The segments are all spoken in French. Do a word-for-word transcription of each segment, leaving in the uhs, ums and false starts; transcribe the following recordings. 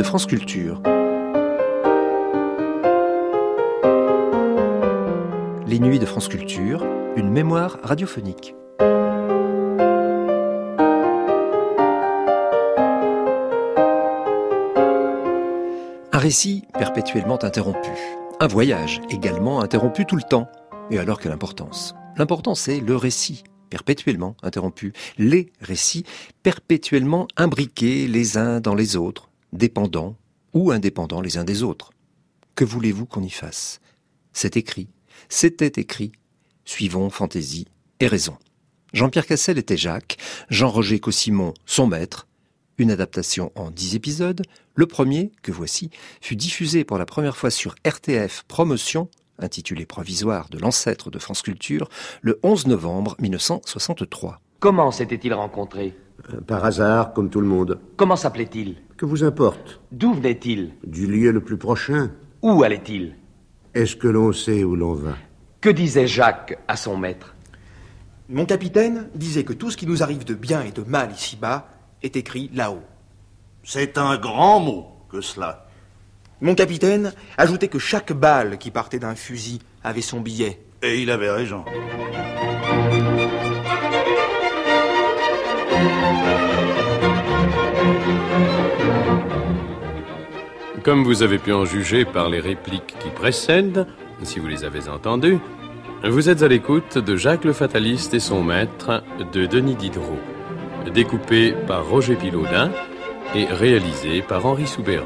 de France Culture. Les nuits de France Culture, une mémoire radiophonique. Un récit perpétuellement interrompu. Un voyage également interrompu tout le temps. Et alors quelle importance ? L'important c'est le récit, perpétuellement interrompu. Les récits perpétuellement imbriqués les uns dans les autres, dépendants ou indépendants les uns des autres. Que voulez-vous qu'on y fasse ? C'est écrit, c'était écrit. Suivons fantaisie et raison. Jean-Pierre Cassel était Jacques, Jean-Roger Cossimon son maître. Une adaptation en dix épisodes. Le premier, que voici, fut diffusé pour la première fois sur R T F Promotion, intitulé Provisoire de l'ancêtre de France Culture, le onze novembre mille neuf cent soixante-trois. Comment s'étaient-ils rencontrés ? euh, Par hasard, comme tout le monde. Comment s'appelait-il ? Que vous importe ? D'où venait-il ? Du lieu le plus prochain. Où allait-il ? Est-ce que l'on sait où l'on va ? Que disait Jacques à son maître ? Mon capitaine disait que tout ce qui nous arrive de bien et de mal ici-bas est écrit là-haut. C'est un grand mot que cela. Mon capitaine ajoutait que chaque balle qui partait d'un fusil avait son billet. Et il avait raison. Comme vous avez pu en juger par les répliques qui précèdent, si vous les avez entendues, vous êtes à l'écoute de Jacques le Fataliste et son maître de Denis Diderot, découpé par Roger Pilaudin et réalisé par Henri Soubeyran.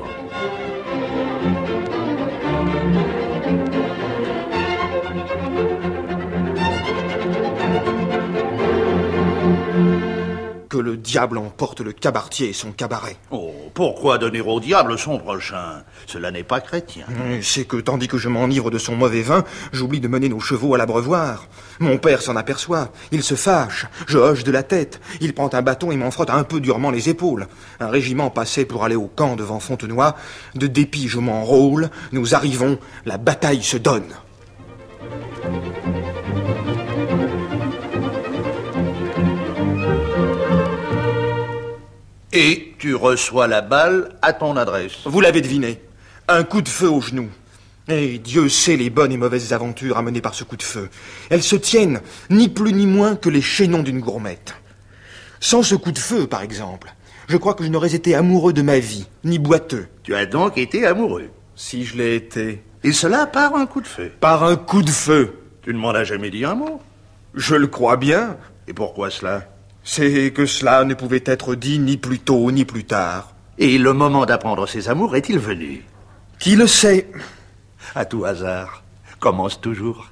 Que le diable emporte le cabaretier et son cabaret. Oh, pourquoi donner au diable son prochain ? Cela n'est pas chrétien. C'est que tandis que je m'enivre de son mauvais vin, j'oublie de mener nos chevaux à l'abreuvoir. Mon père s'en aperçoit, il se fâche, je hoche de la tête, il prend un bâton et m'en frotte un peu durement les épaules. Un régiment passait pour aller au camp devant Fontenoy, de dépit je m'enrôle, nous arrivons, la bataille se donne. Et tu reçois la balle à ton adresse. Vous l'avez deviné, un coup de feu au genou. Et Dieu sait les bonnes et mauvaises aventures amenées par ce coup de feu. Elles se tiennent, ni plus ni moins que les chaînons d'une gourmette. Sans ce coup de feu, par exemple, je crois que je n'aurais été amoureux de ma vie, ni boiteux. Tu as donc été amoureux. Si je l'ai été. Et cela par un coup de feu. Par un coup de feu. Tu ne m'en as jamais dit un mot. Je le crois bien. Et pourquoi cela ? C'est que cela ne pouvait être dit ni plus tôt ni plus tard. Et le moment d'apprendre ses amours est-il venu ? Qui le sait ? À tout hasard, commence toujours.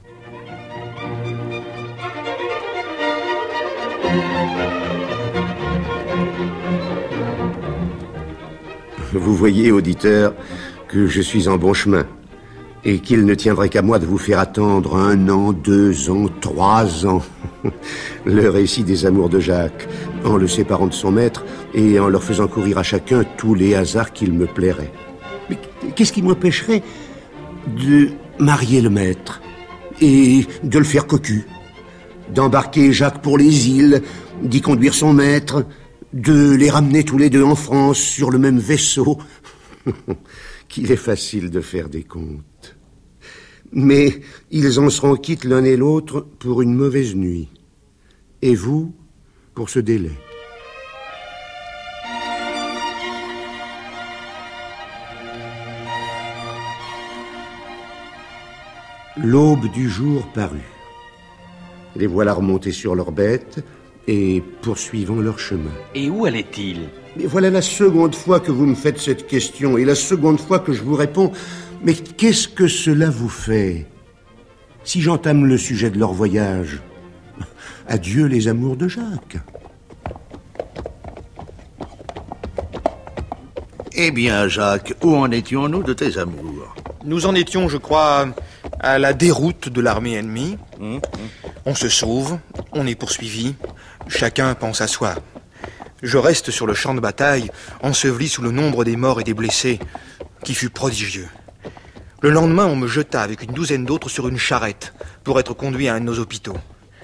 Vous voyez, auditeur, que je suis en bon chemin. Et qu'il ne tiendrait qu'à moi de vous faire attendre un an, deux ans, trois ans. Le récit des amours de Jacques, en le séparant de son maître et en leur faisant courir à chacun tous les hasards qu'il me plairait. Mais qu'est-ce qui m'empêcherait de marier le maître et de le faire cocu, d'embarquer Jacques pour les îles, d'y conduire son maître, de les ramener tous les deux en France sur le même vaisseau. Qu'il est facile de faire des comptes. Mais ils en seront quittes l'un et l'autre pour une mauvaise nuit. Et vous, pour ce délai. L'aube du jour parut. Les voilà remontés sur leurs bêtes et poursuivant leur chemin. Et où allait-il ? Mais voilà la seconde fois que vous me faites cette question et la seconde fois que je vous réponds. Mais qu'est-ce que cela vous fait ? Si j'entame le sujet de leur voyage, adieu les amours de Jacques. Eh bien, Jacques, où en étions-nous de tes amours ? Nous en étions, je crois, à la déroute de l'armée ennemie. Mmh, mmh. On se sauve, on est poursuivi, chacun pense à soi. Je reste sur le champ de bataille, enseveli sous le nombre des morts et des blessés, qui fut prodigieux. Le lendemain, on me jeta avec une douzaine d'autres sur une charrette pour être conduit à un de nos hôpitaux.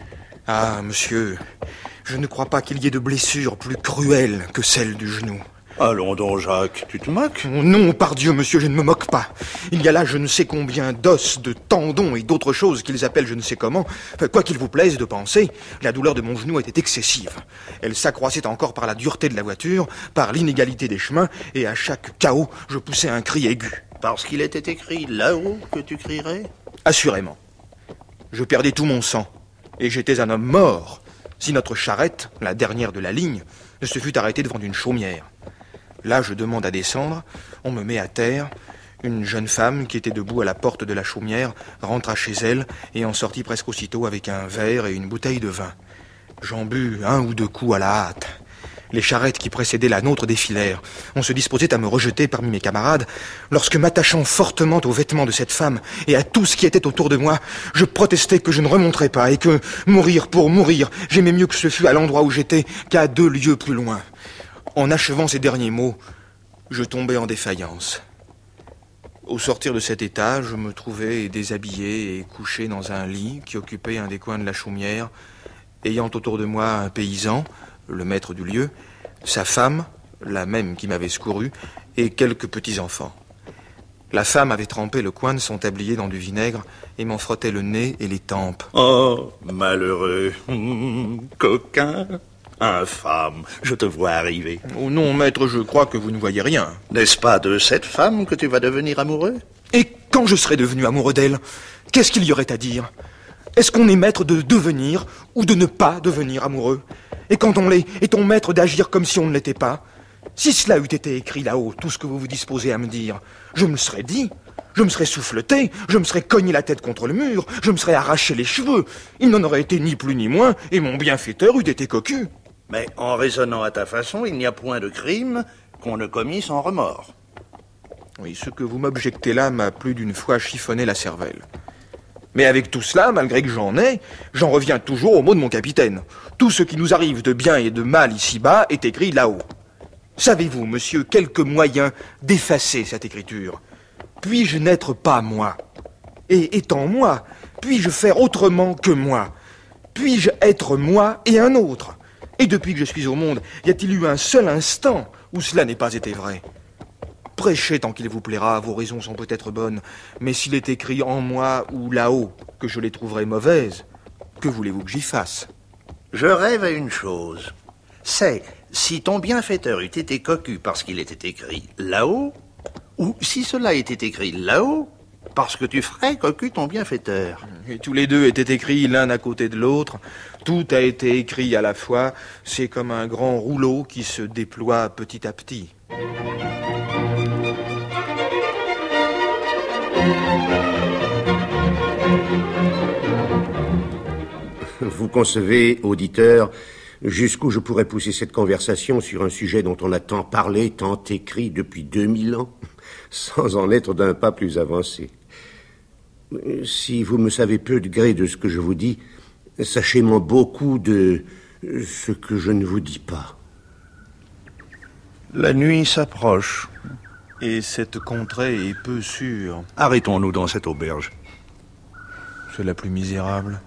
Ah, monsieur, je ne crois pas qu'il y ait de blessure plus cruelle que celle du genou. Allons donc, Jacques, tu te moques? Oh non, pardieu, monsieur, je ne me moque pas. Il y a là je ne sais combien d'os, de tendons et d'autres choses qu'ils appellent je ne sais comment. Quoi qu'il vous plaise de penser, la douleur de mon genou était excessive. Elle s'accroissait encore par la dureté de la voiture, par l'inégalité des chemins, et à chaque chaos, je poussais un cri aigu. Parce qu'il était écrit là-haut que tu crierais? Assurément. Je perdais tout mon sang, et j'étais un homme mort, si notre charrette, la dernière de la ligne, ne se fût arrêtée devant une chaumière. Là, je demande à descendre, on me met à terre. Une jeune femme qui était debout à la porte de la chaumière rentra chez elle et en sortit presque aussitôt avec un verre et une bouteille de vin. J'en bus un ou deux coups à la hâte. Les charrettes qui précédaient la nôtre défilèrent. On se disposait à me rejeter parmi mes camarades, lorsque, m'attachant fortement aux vêtements de cette femme et à tout ce qui était autour de moi, je protestais que je ne remonterais pas et que, mourir pour mourir, j'aimais mieux que ce fût à l'endroit où j'étais qu'à deux lieues plus loin. En achevant ces derniers mots, je tombais en défaillance. Au sortir de cet état, je me trouvais déshabillé et couché dans un lit qui occupait un des coins de la chaumière, ayant autour de moi un paysan, le maître du lieu, sa femme, la même qui m'avait secouru, et quelques petits-enfants. La femme avait trempé le coin de son tablier dans du vinaigre et m'en frottait le nez et les tempes. Oh, malheureux, mmh, coquin, infâme, je te vois arriver. Oh non, maître, je crois que vous ne voyez rien. N'est-ce pas de cette femme que tu vas devenir amoureux? Et quand je serai devenu amoureux d'elle, qu'est-ce qu'il y aurait à dire? Est-ce qu'on est maître de devenir ou de ne pas devenir amoureux? Et quand on l'est, est-on maître d'agir comme si on ne l'était pas? Si cela eût été écrit là-haut, tout ce que vous vous disposez à me dire, je me le serais dit, je me serais souffleté, je me serais cogné la tête contre le mur, je me serais arraché les cheveux. Il n'en aurait été ni plus ni moins, et mon bienfaiteur eût été cocu. Mais en raisonnant à ta façon, il n'y a point de crime qu'on ne commit sans remords. Oui, ce que vous m'objectez là m'a plus d'une fois chiffonné la cervelle. Mais avec tout cela, malgré que j'en ai, j'en reviens toujours au mot de mon capitaine. Tout ce qui nous arrive de bien et de mal ici-bas est écrit là-haut. Savez-vous, monsieur, quelques moyens d'effacer cette écriture? Puis-je n'être pas moi? Et étant moi, puis-je faire autrement que moi? Puis-je être moi et un autre? Et depuis que je suis au monde, y a-t-il eu un seul instant où cela n'ait pas été vrai? Prêchez tant qu'il vous plaira, vos raisons sont peut-être bonnes, mais s'il est écrit en moi ou là-haut que je les trouverai mauvaises, que voulez-vous que j'y fasse? Je rêve à une chose. C'est si ton bienfaiteur eût été cocu parce qu'il était écrit là-haut, ou si cela était écrit là-haut parce que tu ferais cocu ton bienfaiteur. Et tous les deux étaient écrits l'un à côté de l'autre. Tout a été écrit à la fois. C'est comme un grand rouleau qui se déploie petit à petit. Vous concevez, auditeur, jusqu'où je pourrais pousser cette conversation sur un sujet dont on a tant parlé, tant écrit depuis deux mille ans, sans en être d'un pas plus avancé. Si vous me savez peu de gré de ce que je vous dis, sachez-moi beaucoup de ce que je ne vous dis pas. La nuit s'approche. Et cette contrée est peu sûre. Arrêtons-nous dans cette auberge. C'est la plus misérable.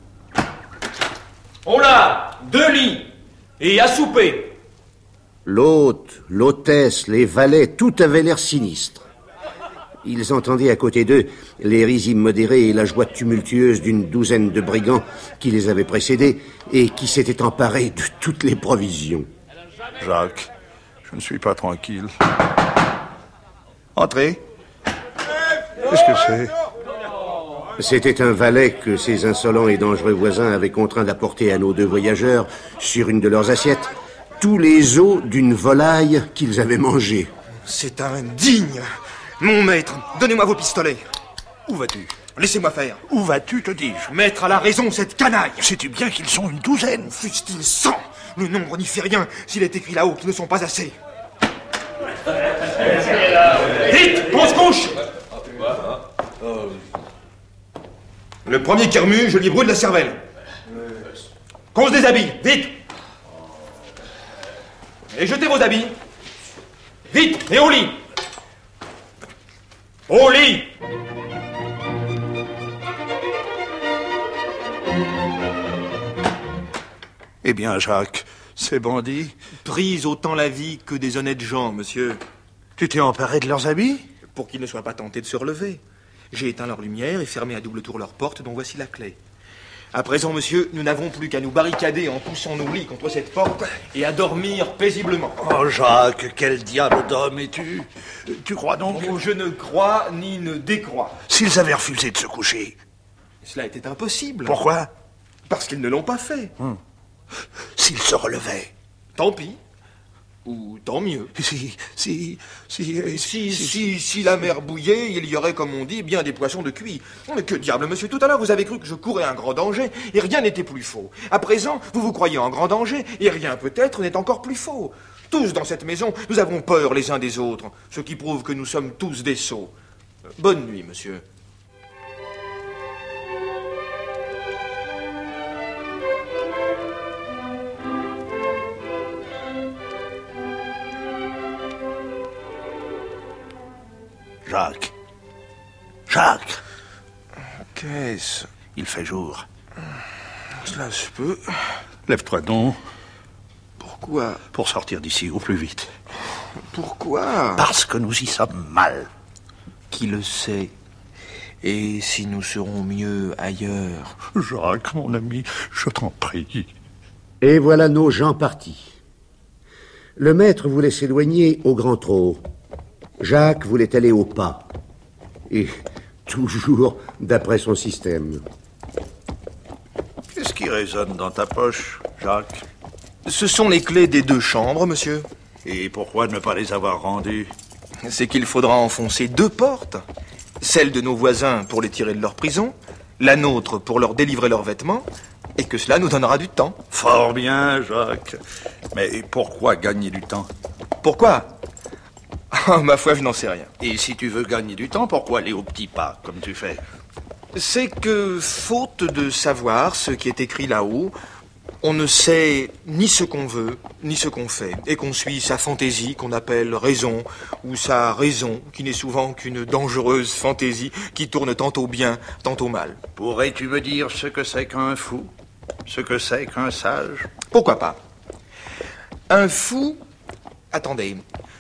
On l'a, deux lits, et à souper. L'hôte, l'hôtesse, les valets, tout avait l'air sinistre. Ils entendaient à côté d'eux les ris immodérés et la joie tumultueuse d'une douzaine de brigands qui les avaient précédés et qui s'étaient emparés de toutes les provisions. Jacques, je ne suis pas tranquille. Entrez. Qu'est-ce que c'est? C'était un valet que ces insolents et dangereux voisins avaient contraint d'apporter à nos deux voyageurs, sur une de leurs assiettes, tous les os d'une volaille qu'ils avaient mangée. C'est indigne. Mon maître, donnez-moi vos pistolets. Où vas-tu? Laissez-moi faire. Où vas-tu, te dis-je? Mettre à la raison cette canaille. Sais-tu bien qu'ils sont une douzaine? Fussent-ils cent? Le nombre n'y fait rien s'il est écrit là-haut qu'ils ne sont pas assez. Vite, on se couche. Le premier qui remue, je lui brûle la cervelle. Qu'on se déshabille, vite. Et jetez vos habits. Vite, et au lit. Au lit. Eh bien, Jacques, Ces bandits? Prisent autant la vie que des honnêtes gens, monsieur. Tu t'es emparé de leurs habits? Pour qu'ils ne soient pas tentés de se relever. J'ai éteint leur lumière et fermé à double tour leur porte, dont voici la clé. À présent, monsieur, nous n'avons plus qu'à nous barricader en poussant nos lits contre cette porte et à dormir paisiblement. Oh, Jacques, quel diable d'homme es-tu? Tu crois donc? Oh, je ne crois ni ne décrois. S'ils avaient refusé de se coucher? Cela était impossible. Pourquoi? Parce qu'ils ne l'ont pas fait. Hum. S'ils se relevaient? Tant pis. Ou tant mieux. Si, si, si, si, si, si, si la mer bouillait, il y aurait, comme on dit, bien des poissons de cuit. Mais que diable, monsieur, tout à l'heure, vous avez cru que je courais un grand danger, et rien n'était plus faux. À présent, vous vous croyez en grand danger, et rien, peut-être, n'est encore plus faux. Tous dans cette maison, nous avons peur les uns des autres, ce qui prouve que nous sommes tous des sots. Bonne nuit, monsieur. Jacques. Jacques. Qu'est-ce? Il fait jour. Cela se peut. Lève-toi donc. Pourquoi? Pour sortir d'ici au plus vite. Pourquoi? Parce que nous y sommes mal. Qui le sait? Et si nous serons mieux ailleurs? Jacques, mon ami, je t'en prie. Et voilà nos gens partis. Le maître voulait s'éloigner au grand trot. Jacques voulait aller au pas. Et toujours d'après son système. Qu'est-ce qui résonne dans ta poche, Jacques? Ce sont les clés des deux chambres, monsieur. Et pourquoi ne pas les avoir rendues? C'est qu'il faudra enfoncer deux portes. Celle de nos voisins pour les tirer de leur prison, la nôtre pour leur délivrer leurs vêtements, et que cela nous donnera du temps. Fort bien, Jacques. Mais pourquoi gagner du temps? Pourquoi? Ah, ma foi, je n'en sais rien. Et si tu veux gagner du temps, pourquoi aller au petit pas, comme tu fais? C'est que, faute de savoir ce qui est écrit là-haut, on ne sait ni ce qu'on veut, ni ce qu'on fait, et qu'on suit sa fantaisie qu'on appelle raison, ou sa raison, qui n'est souvent qu'une dangereuse fantaisie qui tourne tantôt bien, tantôt mal. Pourrais-tu me dire ce que c'est qu'un fou? Ce que c'est qu'un sage? Pourquoi pas? Un fou... Attendez...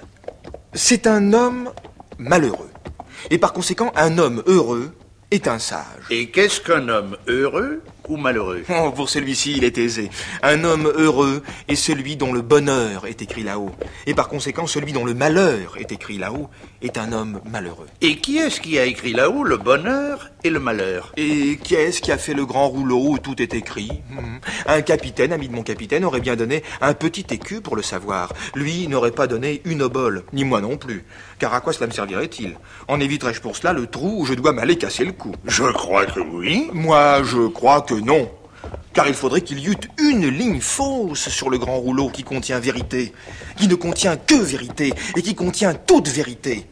C'est un homme malheureux. Et par conséquent, un homme heureux est un sage. Et qu'est-ce qu'un homme heureux ou malheureux? Oh, pour celui-ci, il est aisé. Un homme heureux est celui dont le bonheur est écrit là-haut. Et par conséquent, celui dont le malheur est écrit là-haut est un homme malheureux. Et qui est-ce qui a écrit là-haut le bonheur et le malheur? Et qui est-ce qui a fait le grand rouleau où tout est écrit? hmm. Un capitaine, ami de mon capitaine, aurait bien donné un petit écu pour le savoir. Lui n'aurait pas donné une obole, ni moi non plus. Car à quoi cela me servirait-il? En éviterais-je pour cela le trou où je dois m'aller casser le cou? Je crois que oui. Moi, je crois que non. Car il faudrait qu'il y eût une ligne fausse sur le grand rouleau qui contient vérité, qui ne contient que vérité, et qui contient toute vérité.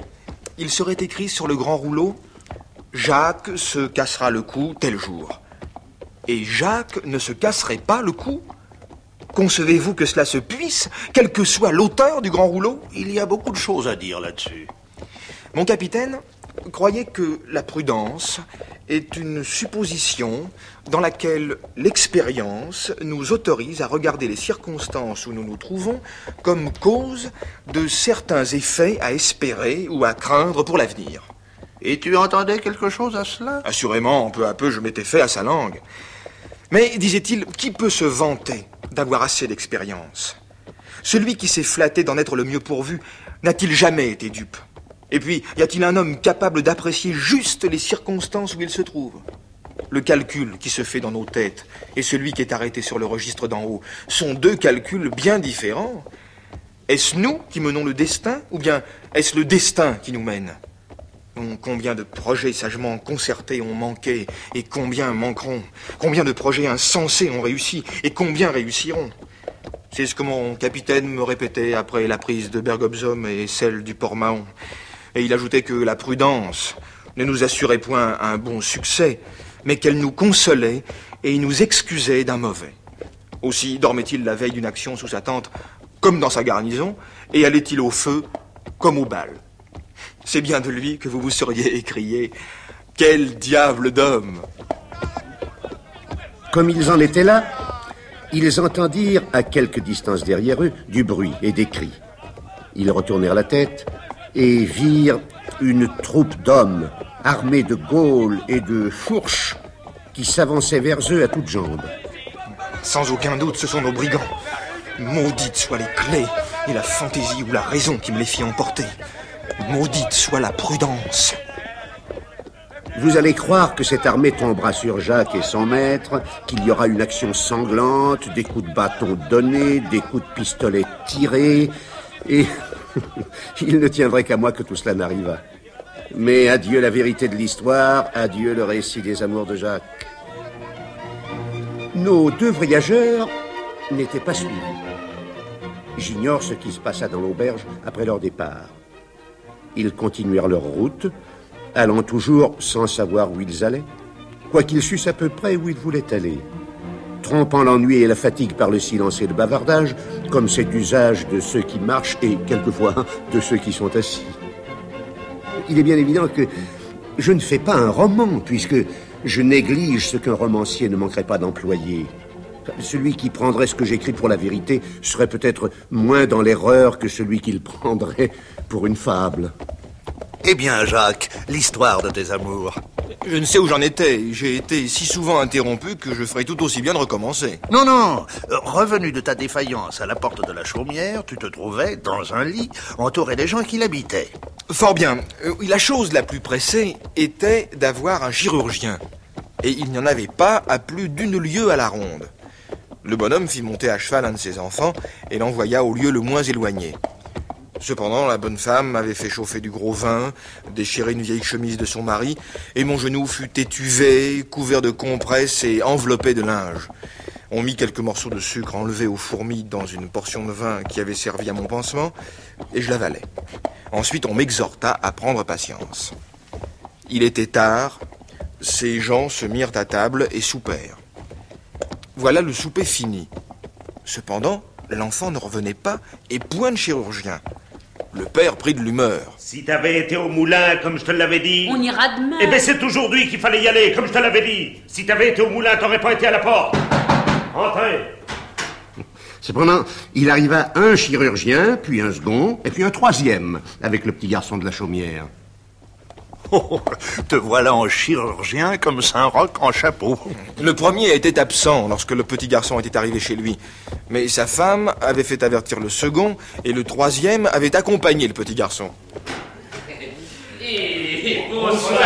Il serait écrit sur le grand rouleau « Jacques se cassera le cou tel jour ». Et Jacques ne se casserait pas le cou? Concevez-vous que cela se puisse, quel que soit l'auteur du grand rouleau? Il y a beaucoup de choses à dire là-dessus. Mon capitaine croyait que la prudence est une supposition dans laquelle l'expérience nous autorise à regarder les circonstances où nous nous trouvons comme cause de certains effets à espérer ou à craindre pour l'avenir. Et tu entendais quelque chose à cela? Assurément, peu à peu, je m'étais fait à sa langue. Mais, disait-il, qui peut se vanter d'avoir assez d'expérience? Celui qui s'est flatté d'en être le mieux pourvu n'a-t-il jamais été dupe? Et puis, y a-t-il un homme capable d'apprécier juste les circonstances où il se trouve? Le calcul qui se fait dans nos têtes et celui qui est arrêté sur le registre d'en haut sont deux calculs bien différents. Est-ce nous qui menons le destin, ou bien est-ce le destin qui nous mène? Combien de projets sagement concertés ont manqué, et combien manqueront? Combien de projets insensés ont réussi, et combien réussiront? C'est ce que mon capitaine me répétait après la prise de Bergobzom et celle du Port Mahon. Et il ajoutait que la prudence ne nous assurait point un bon succès, mais qu'elle nous consolait et nous excusait d'un mauvais. Aussi dormait-il la veille d'une action sous sa tente, comme dans sa garnison, et allait-il au feu, comme au bal. C'est bien de lui que vous vous seriez écrié « Quel diable d'homme !» Comme ils en étaient là, Ils entendirent, à quelque distance derrière eux, du bruit et des cris. Ils retournèrent la tête et virent une troupe d'hommes armés de gaules et de fourches qui s'avançaient vers eux à toutes jambes. Sans aucun doute, ce sont nos brigands. Maudites soient les clés et la fantaisie ou la raison qui me les fit emporter. Maudite soit la prudence. Vous allez croire que cette armée tombera sur Jacques et son maître, qu'il y aura une action sanglante, des coups de bâton donnés, des coups de pistolet tirés, et il ne tiendrait qu'à moi que tout cela n'arrivât. Mais adieu la vérité de l'histoire, adieu le récit des amours de Jacques. Nos deux voyageurs n'étaient pas suivis. J'ignore ce qui se passa dans l'auberge après leur départ. Ils continuèrent leur route, allant toujours sans savoir où ils allaient, quoiqu'ils sussent à peu près où ils voulaient aller, trompant l'ennui et la fatigue par le silence et le bavardage, comme c'est d'usage de ceux qui marchent et, quelquefois, de ceux qui sont assis. Il est bien évident que je ne fais pas un roman, puisque je néglige ce qu'un romancier ne manquerait pas d'employer. Celui qui prendrait ce que j'écris pour la vérité serait peut-être moins dans l'erreur que celui qui le prendrait pour une fable. Eh bien, Jacques, l'histoire de tes amours. Je ne sais où j'en étais. J'ai été si souvent interrompu que je ferais tout aussi bien de recommencer. Non, non. Euh, revenu de ta défaillance à la porte de la chaumière, tu te trouvais dans un lit, entouré des gens qui l'habitaient. Fort bien. Euh, la chose la plus pressée était d'avoir un chirurgien. Et il n'y en avait pas à plus d'une lieue à la ronde. Le bonhomme fit monter à cheval un de ses enfants et l'envoya au lieu le moins éloigné. Cependant, la bonne femme avait fait chauffer du gros vin, déchiré une vieille chemise de son mari, et mon genou fut étuvé, couvert de compresses et enveloppé de linge. On mit quelques morceaux de sucre enlevés aux fourmis dans une portion de vin qui avait servi à mon pansement, et je l'avalai. Ensuite, on m'exhorta à prendre patience. Il était tard, ces gens se mirent à table et soupèrent. Voilà le souper fini. Cependant, l'enfant ne revenait pas, et point de chirurgien. Le père prit de l'humeur. Si t'avais été au moulin, comme je te l'avais dit... On ira demain. Eh ben c'est aujourd'hui qu'il fallait y aller, comme je te l'avais dit. Si t'avais été au moulin, t'aurais pas été à la porte. Entrez. Cependant, il arriva un chirurgien, puis un second, et puis un troisième, avec le petit garçon de la chaumière. Oh, te voilà en chirurgien comme Saint-Roch en chapeau. Le premier était absent lorsque le petit garçon était arrivé chez lui. Mais sa femme avait fait avertir le second et le troisième avait accompagné le petit garçon. Et bonsoir,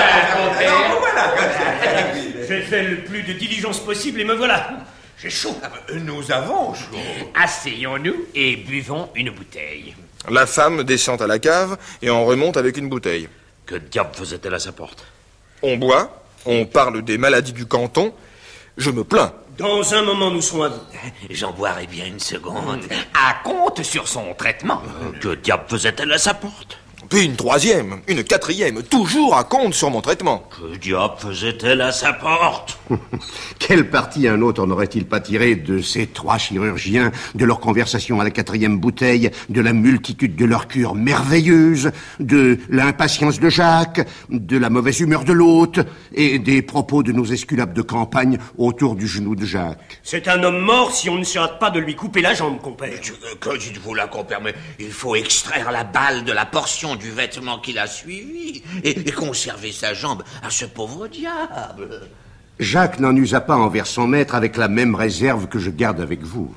grand-père. J'ai fait le plus de diligence possible et me voilà. J'ai chaud. Nous avons chaud. Asseyons-nous et buvons une bouteille. La femme descend à la cave et en remonte avec une bouteille. Que diable faisait-elle à sa porte? On boit, on parle des maladies du canton. Je me plains. Dans un moment, nous serons à vous. J'en boirai bien une seconde. À compte sur son traitement. Que diable faisait-elle à sa porte? Puis une troisième, une quatrième, toujours à compte sur mon traitement. Que diable faisait-elle à sa porte? Quel parti un autre n'aurait-il pas tiré de ces trois chirurgiens, de leur conversation à la quatrième bouteille, de la multitude de leurs cures merveilleuses, de l'impatience de Jacques, de la mauvaise humeur de l'hôte, et des propos de nos esculapes de campagne autour du genou de Jacques? C'est un homme mort si on ne se hâte pas de lui couper la jambe, compère. Que dites-vous là, compère? Mais il faut extraire la balle de la portion du vêtement qu'il a suivi et, et conserver sa jambe à ce pauvre diable. Jacques n'en usa pas envers son maître avec la même réserve que je garde avec vous.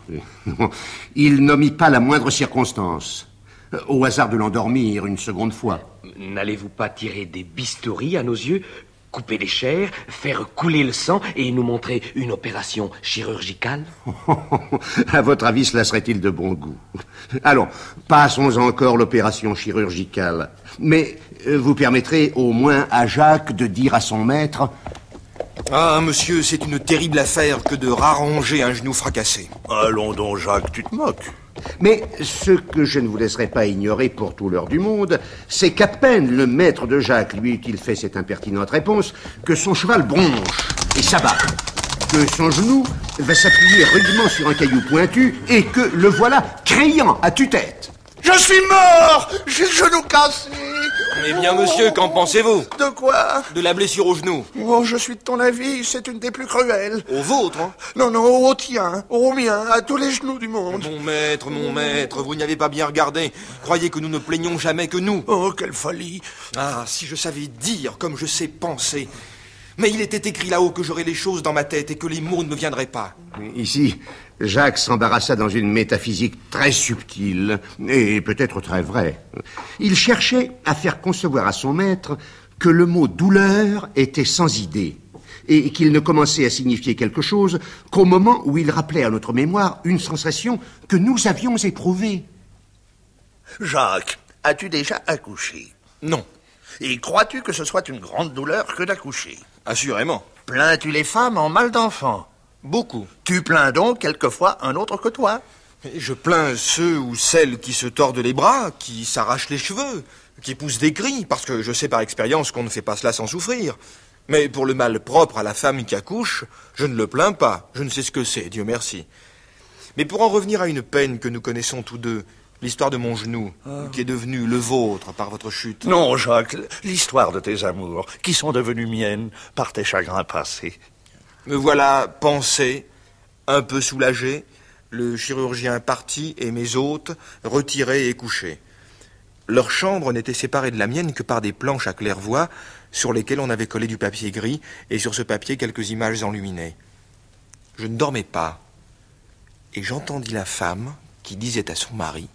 Il n'omit pas la moindre circonstance, au hasard de l'endormir une seconde fois. N'allez-vous pas tirer des bistouris à nos yeux, couper les chairs, faire couler le sang et nous montrer une opération chirurgicale? À votre avis, cela serait-il de bon goût? Allons, passons encore l'opération chirurgicale. Mais vous permettrez au moins à Jacques de dire à son maître... Ah, monsieur, c'est une terrible affaire que de rarranger un genou fracassé. Allons donc, Jacques, tu te moques. Mais ce que je ne vous laisserai pas ignorer pour tout l'heure du monde, c'est qu'à peine le maître de Jacques lui eut-il fait cette impertinente réponse, que son cheval bronche et s'abat, que son genou va s'appuyer rudement sur un caillou pointu et que le voilà criant à tue-tête. Je suis mort! J'ai le genou cassé! Eh bien, monsieur, qu'en pensez-vous? De quoi? De la blessure au genou. Oh, je suis de ton avis, c'est une des plus cruelles. Au vôtre, hein? Non, non, au tien, au mien, à tous les genoux du monde. Mon maître, mon maître, vous n'y avez pas bien regardé. Croyez que nous ne plaignons jamais que nous. Oh, quelle folie. Ah, si je savais dire comme je sais penser. Mais il était écrit là-haut que j'aurais les choses dans ma tête et que les mots ne me viendraient pas. Ici, Jacques s'embarrassa dans une métaphysique très subtile et peut-être très vraie. Il cherchait à faire concevoir à son maître que le mot douleur était sans idée et qu'il ne commençait à signifier quelque chose qu'au moment où il rappelait à notre mémoire une sensation que nous avions éprouvée. Jacques, as-tu déjà accouché? Non. Et crois-tu que ce soit une grande douleur que d'accoucher? Assurément. Plains-tu les femmes en mal d'enfant? Beaucoup. Tu plains donc quelquefois un autre que toi? Je plains ceux ou celles qui se tordent les bras, qui s'arrachent les cheveux, qui poussent des cris, parce que je sais par expérience qu'on ne fait pas cela sans souffrir. Mais pour le mal propre à la femme qui accouche, je ne le plains pas. Je ne sais ce que c'est, Dieu merci. Mais pour en revenir à une peine que nous connaissons tous deux, l'histoire de mon genou, ah. qui est devenu le vôtre par votre chute. Non, Jacques, l'histoire de tes amours, qui sont devenues miennes par tes chagrins passés. Me voilà pensé, un peu soulagé, le chirurgien parti et mes hôtes retirés et couchés. Leur chambre n'était séparée de la mienne que par des planches à claire-voie sur lesquelles on avait collé du papier gris et sur ce papier quelques images enluminées. Je ne dormais pas et j'entendis la femme qui disait à son mari: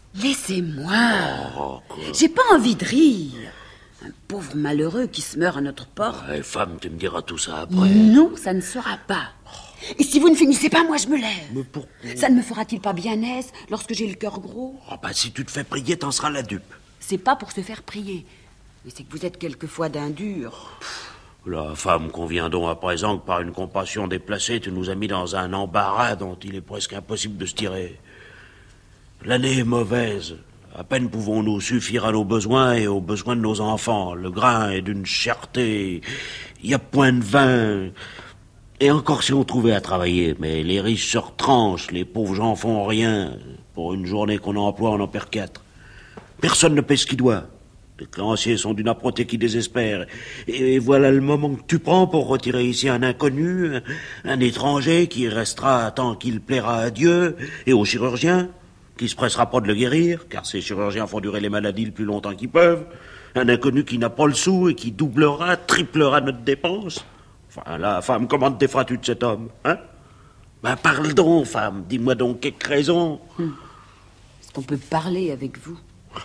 Laissez-moi. Oh, j'ai pas envie de rire. Un pauvre malheureux qui se meurt à notre porte. Ouais, femme, tu me diras tout ça après. Non, ça ne sera pas. Et si vous ne finissez pas, moi je me lève. Mais pourquoi? Ça ne me fera-t-il pas bien aise lorsque j'ai le cœur gros? Oh, bah, si tu te fais prier, t'en seras la dupe. C'est pas pour se faire prier. Mais c'est que vous êtes quelquefois d'un dur. La femme, convient donc à présent que par une compassion déplacée, tu nous as mis dans un embarras dont il est presque impossible de se tirer. L'année est mauvaise. À peine pouvons-nous suffire à nos besoins et aux besoins de nos enfants. Le grain est d'une cherté. Il y a point de vin. Et encore si on trouvait à travailler. Mais les riches se retranchent. Les pauvres gens font rien. Pour une journée qu'on emploie, on en perd quatre. Personne ne paie ce qu'il doit. Les créanciers sont d'une âpreté qui désespère. Et voilà le moment que tu prends pour retirer ici un inconnu, un, un étranger qui restera tant qu'il plaira à Dieu et aux chirurgiens, qui se pressera pas de le guérir, car ces chirurgiens font durer les maladies le plus longtemps qu'ils peuvent. Un inconnu qui n'a pas le sou et qui doublera, triplera notre dépense. Enfin, là, femme, comment te défras-tu de cet homme, hein? Ben, parle donc, femme, dis-moi donc quelques raisons. Hum. Est-ce qu'on peut parler avec vous?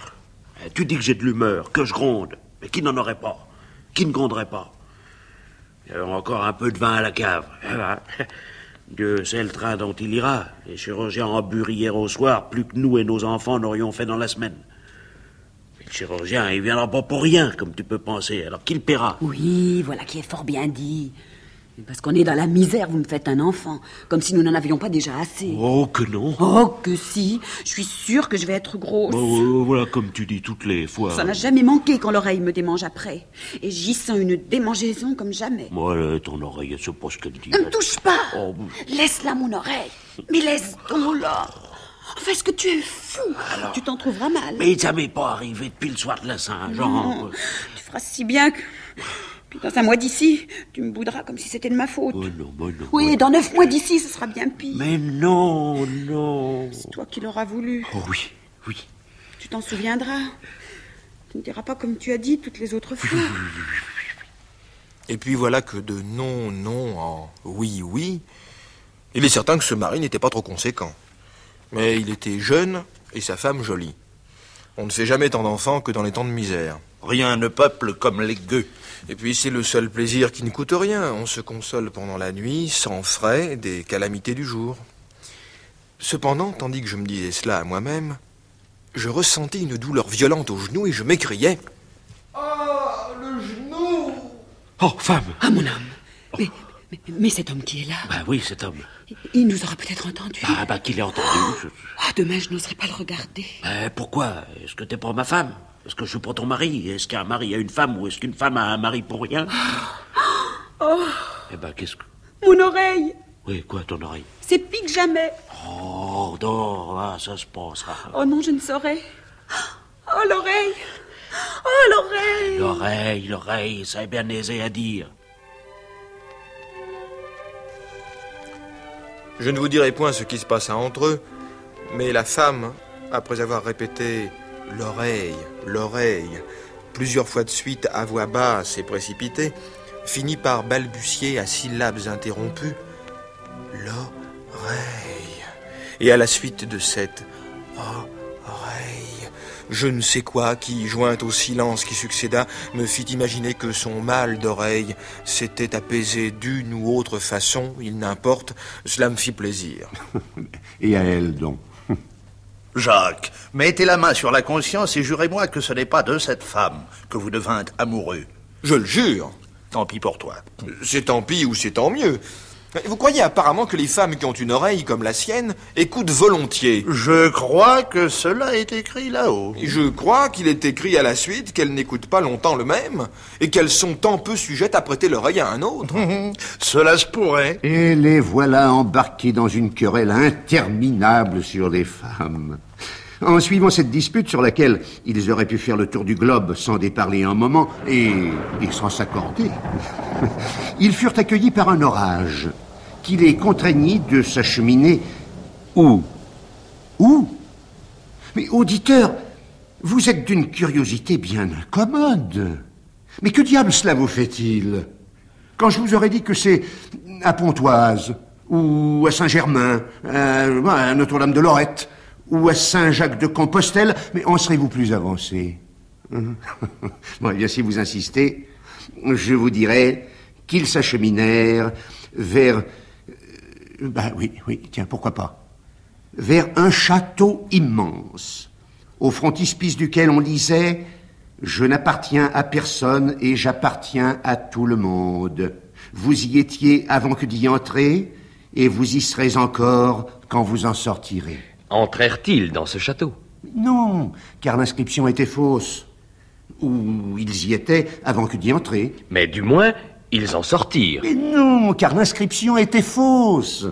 Tu dis que j'ai de l'humeur, que je gronde, mais qui n'en aurait pas? Qui ne gronderait pas? Il y a encore un peu de vin à la cave. Dieu sait le train dont il ira. Les chirurgiens ont bu hier au soir plus que nous et nos enfants n'aurions fait dans la semaine. Le chirurgien, il viendra pas pour rien, comme tu peux penser. Alors qui le paiera? Oui, voilà qui est fort bien dit. Parce qu'on est dans la misère, vous me faites un enfant. Comme si nous n'en avions pas déjà assez. Oh, que non. Oh, que si. Je suis sûre que je vais être grosse. Oh, voilà, comme tu dis toutes les fois. Ça n'a jamais manqué quand l'oreille me démange après. Et j'y sens une démangeaison comme jamais. Moi, là, ton oreille, c'est pas ce qu'elle dit. Ne me touche pas. Oh. Laisse-la, mon oreille. Mais laisse donc-la. Enfin, est-ce que tu es fou? Alors, tu t'en trouveras mal. Mais ça m'est pas arrivé depuis le soir de la Saint-Jean. Non, tu feras si bien que... Puis dans un mois d'ici, tu me bouderas comme si c'était de ma faute. Oh non, oh non, oui, oh dans neuf mois d'ici, ce sera bien pire. Mais non, non. C'est toi qui l'auras voulu. Oh oui, oui. Tu t'en souviendras. Tu ne diras pas comme tu as dit toutes les autres fois. Oui, oui, oui, oui. Et puis voilà que de non, non en oui, oui, il est certain que ce mari n'était pas trop conséquent. Mais il était jeune et sa femme jolie. On ne fait jamais tant d'enfants que dans les temps de misère. Rien ne peuple comme les gueux. Et puis c'est le seul plaisir qui ne coûte rien. On se console pendant la nuit, sans frais, des calamités du jour. Cependant, tandis que je me disais cela à moi-même, je ressentis une douleur violente au genou et je m'écriai: ah, le genou! Oh, femme! Ah, mon âme! Mais, mais, mais cet homme qui est là... Bah oui, cet homme. Il nous aura peut-être entendu. Ah, bah qu'il ait entendu. Je... Ah, demain, je n'oserais pas le regarder. Bah, pourquoi? Est-ce que t'es pas ma femme? Est-ce que je suis pas ton mari? Est-ce qu'un mari a une femme ou est-ce qu'une femme a un mari pour rien? Oh! Eh ben, qu'est-ce que... Mon oreille! Oui, quoi, ton oreille? C'est pire que jamais. Oh, non, ah, ça se passera. Oh non, je ne saurais. Oh, l'oreille! Oh, l'oreille! L'oreille, l'oreille, c'est bien aisé à dire. Je ne vous dirai point ce qui se passa entre eux, mais la femme, après avoir répété « l'oreille, l'oreille », plusieurs fois de suite à voix basse et précipitée, finit par balbutier à syllabes interrompues « l'oreille ». Et à la suite de cette « oreille », je ne sais quoi qui, joint au silence qui succéda, me fit imaginer que son mal d'oreille s'était apaisé d'une ou autre façon, il n'importe, cela me fit plaisir. Et à elle donc? Jacques, mettez la main sur la conscience et jurez-moi que ce n'est pas de cette femme que vous devîntes amoureux. Je le jure. Tant pis pour toi. C'est tant pis ou c'est tant mieux. Vous croyez apparemment que les femmes qui ont une oreille comme la sienne écoutent volontiers? Je crois que cela est écrit là-haut. Je crois qu'il est écrit à la suite qu'elles n'écoutent pas longtemps le même et qu'elles sont tant peu sujettes à prêter l'oreille à un autre. Cela se pourrait. Et les voilà embarqués dans une querelle interminable sur les femmes. En suivant cette dispute sur laquelle ils auraient pu faire le tour du globe sans déparler un moment et, et sans s'accorder, ils furent accueillis par un orage qui les contraignit de s'acheminer où? Où? Mais auditeurs, vous êtes d'une curiosité bien incommode. Mais que diable cela vous fait-il? Quand je vous aurais dit que c'est à Pontoise, ou à Saint-Germain, à, à Notre-Dame de Lorette, ou à Saint-Jacques-de-Compostelle, mais en serez-vous plus avancé? Bon, eh bien, si vous insistez, je vous dirai qu'ils s'acheminèrent vers... Euh, bah oui, oui, tiens, pourquoi pas? Vers un château immense, au frontispice duquel on lisait « Je n'appartiens à personne et j'appartiens à tout le monde. Vous y étiez avant que d'y entrer, et vous y serez encore quand vous en sortirez. » Entrèrent-ils dans ce château? Non, car l'inscription était fausse. Ou ils y étaient avant que d'y entrer. Mais du moins, ils en sortirent. Mais non, car l'inscription était fausse.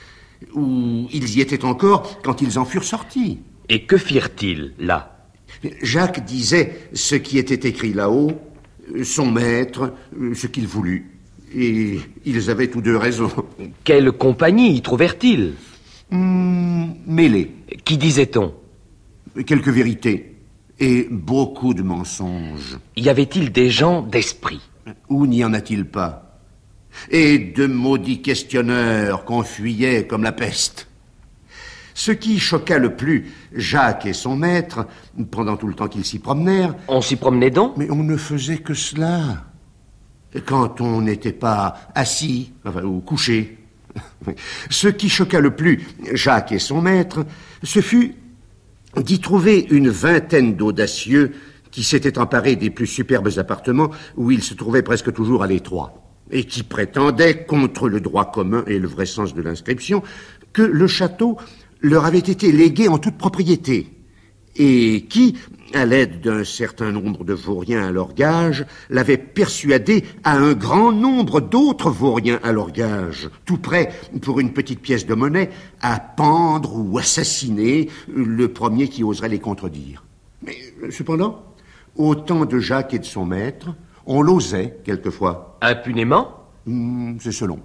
Ou ils y étaient encore quand ils en furent sortis. Et que firent-ils, là? Jacques disait ce qui était écrit là-haut, son maître, ce qu'il voulut. Et ils avaient tous deux raison. Quelle compagnie y trouvèrent-ils? Mmh, mêlée. Qui disait-on? Quelques vérités et beaucoup de mensonges. Y avait-il des gens d'esprit? Où n'y en a-t-il pas? Et de maudits questionneurs qu'on fuyait comme la peste. Ce qui choqua le plus Jacques et son maître, pendant tout le temps qu'ils s'y promenèrent... On s'y promenait donc? Mais on ne faisait que cela. Quand on n'était pas assis, enfin, ou couché... Ce qui choqua le plus Jacques et son maître, ce fut d'y trouver une vingtaine d'audacieux qui s'étaient emparés des plus superbes appartements où ils se trouvaient presque toujours à l'étroit, et qui prétendaient, contre le droit commun et le vrai sens de l'inscription, que le château leur avait été légué en toute propriété, et qui, à l'aide d'un certain nombre de vauriens à leur gage, l'avaient persuadé à un grand nombre d'autres vauriens à leur gage, tout prêts, pour une petite pièce de monnaie, à pendre ou assassiner le premier qui oserait les contredire. Mais, cependant, au temps de Jacques et de son maître, on l'osait, quelquefois. Impunément? Mmh, c'est selon.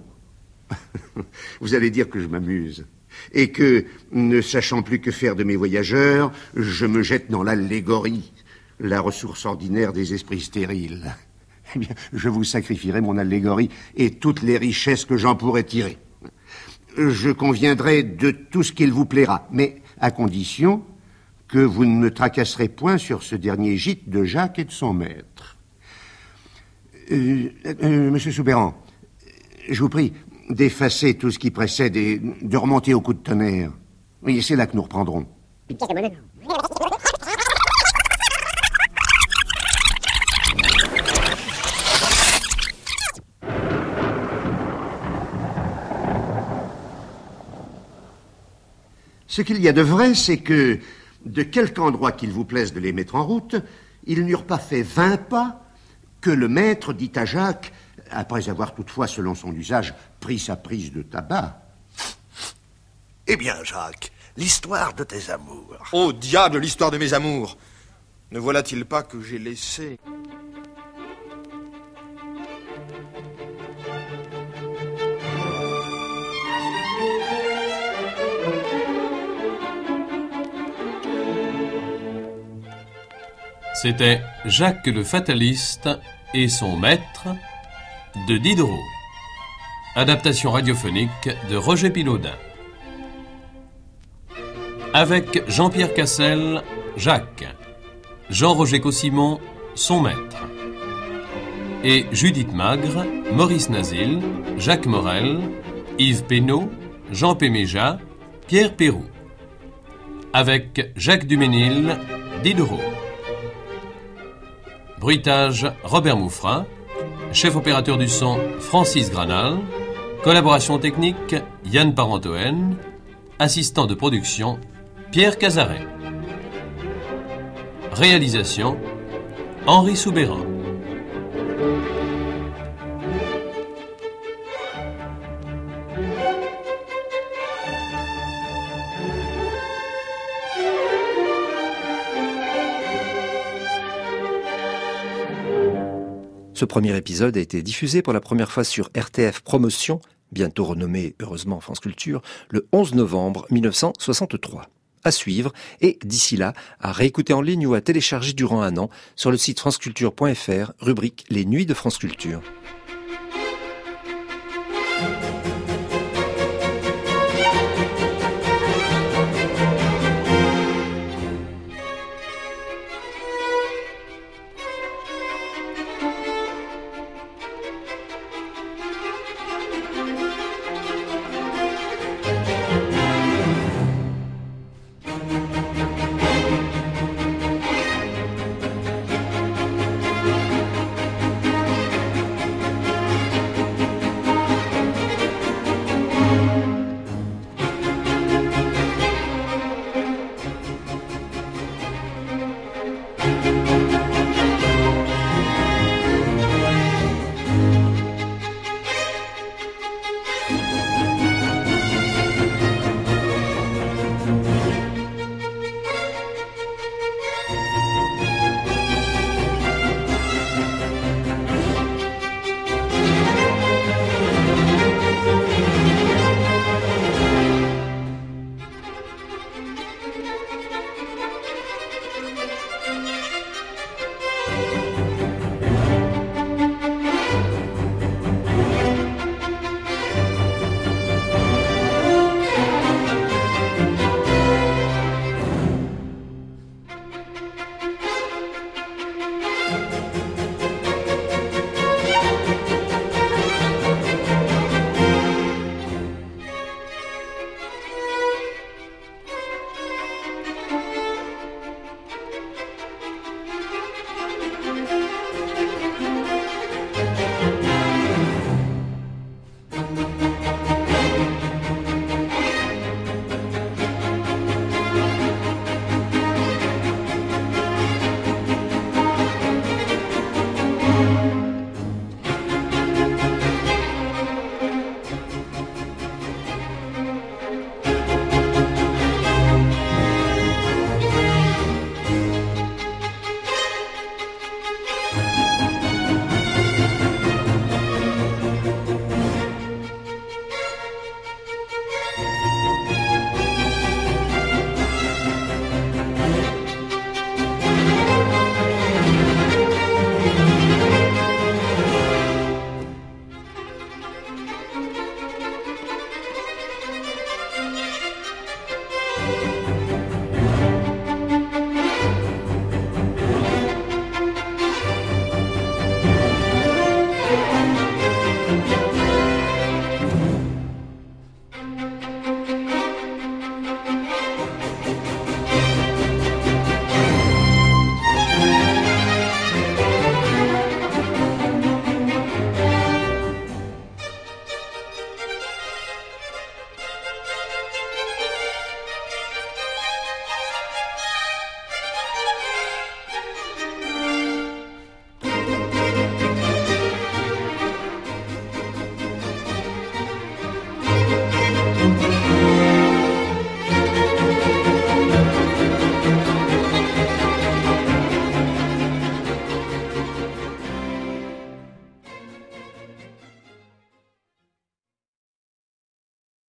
Vous allez dire que je m'amuse. Et que, ne sachant plus que faire de mes voyageurs, je me jette dans l'allégorie, la ressource ordinaire des esprits stériles. Eh bien, je vous sacrifierai mon allégorie et toutes les richesses que j'en pourrais tirer. Je conviendrai de tout ce qu'il vous plaira, mais à condition que vous ne me tracasserez point sur ce dernier gîte de Jacques et de son maître. Euh, euh, Monsieur Soubeyran, je vous prie d'effacer tout ce qui précède et de remonter au coup de tonnerre. Oui, c'est là que nous reprendrons. Ce qu'il y a de vrai, c'est que, de quelque endroit qu'il vous plaise de les mettre en route, ils n'eurent pas fait vingt pas que le maître dit à Jacques, après avoir toutefois, selon son usage, pris sa prise de tabac. Eh bien, Jacques, l'histoire de tes amours. Oh, diable, l'histoire de mes amours! Ne voilà-t-il pas que j'ai laissé... C'était Jacques le Fataliste et son maître de Diderot. Adaptation radiophonique de Roger Pilaudin. Avec Jean-Pierre Cassel, Jacques, Jean-Roger Cossimon, son maître, et Judith Magre, Maurice Nazil, Jacques Morel, Yves Pénaud, Jean Péméja, Pierre Pérou. Avec Jacques Duménil, Diderot. Bruitage, Robert Mouffrin. Chef opérateur du son, Francis Granal. Collaboration technique, Yann Parentoen. Assistant de production, Pierre Cazaret. Réalisation, Henri Soubéran. Ce premier épisode a été diffusé pour la première fois sur R T F Promotion, bientôt renommé heureusement France Culture, le onze novembre mille neuf cent soixante-trois. À suivre, et d'ici là, à réécouter en ligne ou à télécharger durant un an sur le site franceculture point f r, rubrique Les Nuits de France Culture.